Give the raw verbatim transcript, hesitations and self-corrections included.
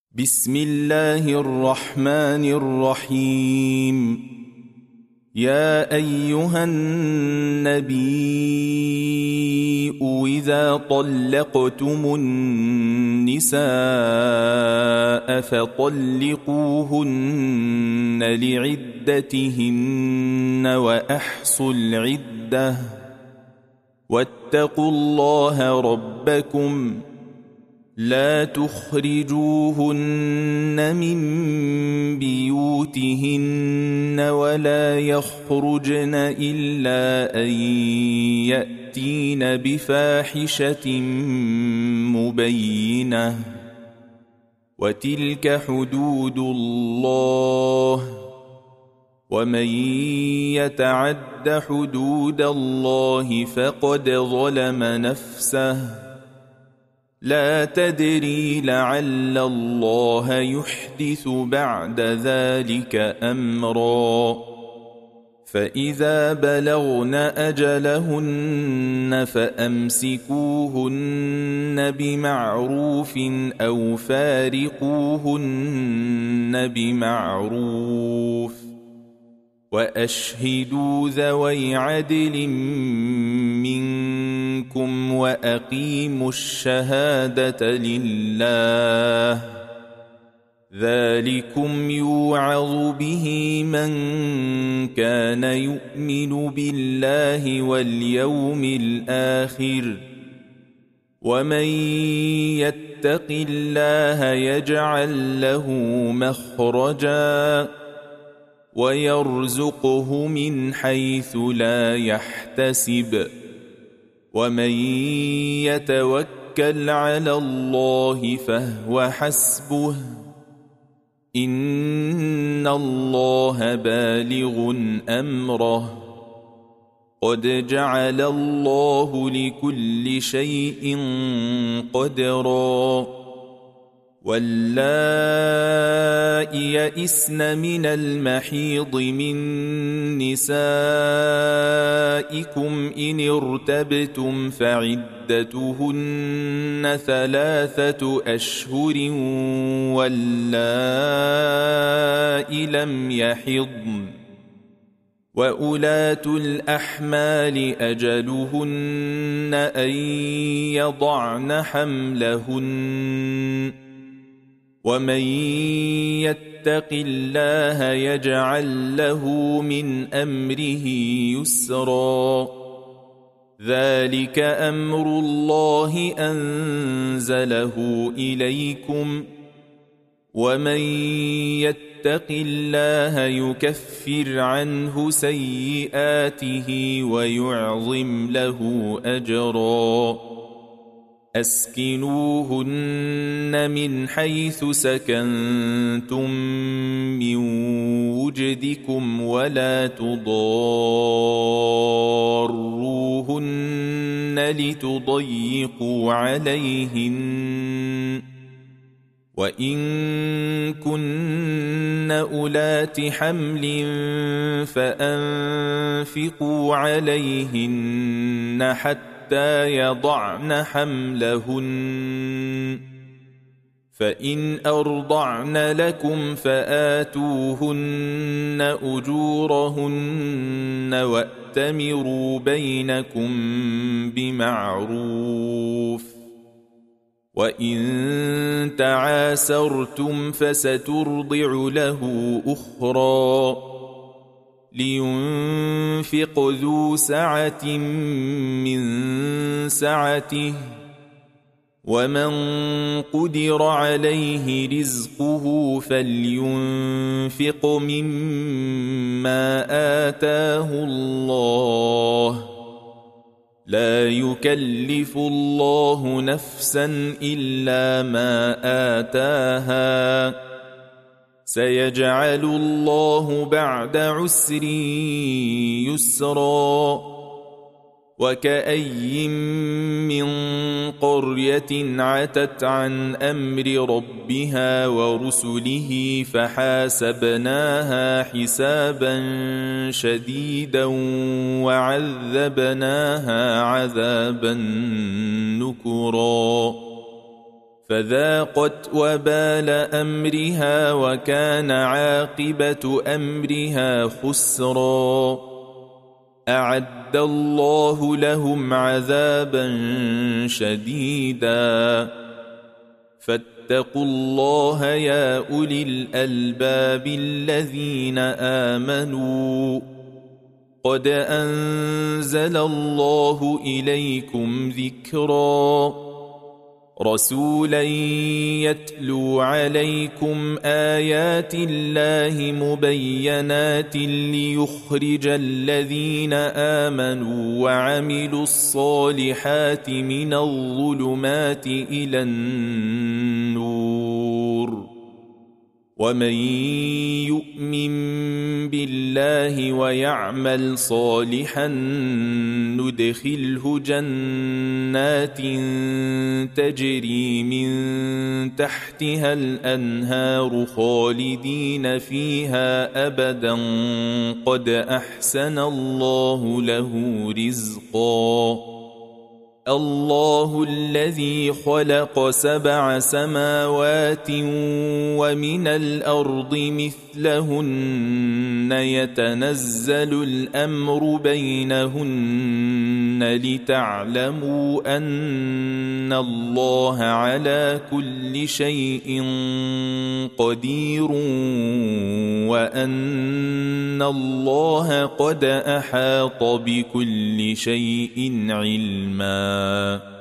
بسم الله الرحمن الرحيم. يا أيها النبي إذا طلقتم النساء فطلقوهن لعدتهن وأحصوا العدة واتقوا الله ربكم لا تخرجوهن من بيوتهن ولا يخرجن إلا أن يأتين بفاحشة مبينة وتلك حدود الله ومن يتعد حدود الله فقد ظلم نفسه لا تدري لعل الله يحدث بعد ذلك أمرا. فإذا بلغن أجلهن فأمسكوهن بمعروف أو فارقوهن بمعروف وأشهدوا ذوي عدل منكم وأقيموا الشهادة لله ذلكم يوعظ به من كان يؤمن بالله واليوم الآخر ومن يتق الله يجعل له مخرجا ويرزقه من حيث لا يحتسب ومن يتوكل على الله فهو حسبه إن الله بالغ أمره قد جعل الله لكل شيء قدرا. واللائي يئسن من المحيض من نسائكم إن ارتبتم فعدتهن ثلاثة أشهر واللائي لم يحضن وأولاة الأحمال أجلهن أن يضعن حملهن ومن يتق الله يجعل له من أمره يسرا ذلك أمر الله أنزله إليكم ومن يتق الله يكفر عنه سيئاته ويعظم له أجرا. أسكنوهن من حيث سكنتم من وجدكم ولا تضاروهن لتضيقوا عليهن وإن كن أولات حمل فأنفقوا عليهن حتى يضعن حملهن فإن أرضعن لكم فآتوهن أجورهن وأتمروا بينكم بمعروف وإن تعاسرتم فسترضع له أخرى لينفق ذو سعة من سعته ومن قدر عليه رزقه فلينفق مما آتاه الله لا يكلف الله نفسا إلا ما آتاها سيجعل الله بعد عسر يسرا. وكأي من قرية عتت عن أمر ربها ورسله فحاسبناها حسابا شديدا وعذبناها عذابا نكرا فذاقت وبال أمرها وكان عاقبة أمرها خسرا أعد الله لهم عذابا شديدا فاتقوا الله يا أولي الألباب الذين آمنوا قد أنزل الله إليكم ذكرا رسولا يتلو عليكم آيات الله مبينات ليخرج الذين آمنوا وعملوا الصالحات من الظلمات إلى النور ومن يؤمن بالله ويعمل صالحا ندخله جنات تجري من تحتها الأنهار خالدين فيها أبدا قد أحسن الله له رزقا الله الذي خلق سبع سماوات ومن الأرض مثلهن يتنزل الأمر بينهن لتعلموا أن الله على كل شيء قدير وأن الله قد أحاط بكل شيء علما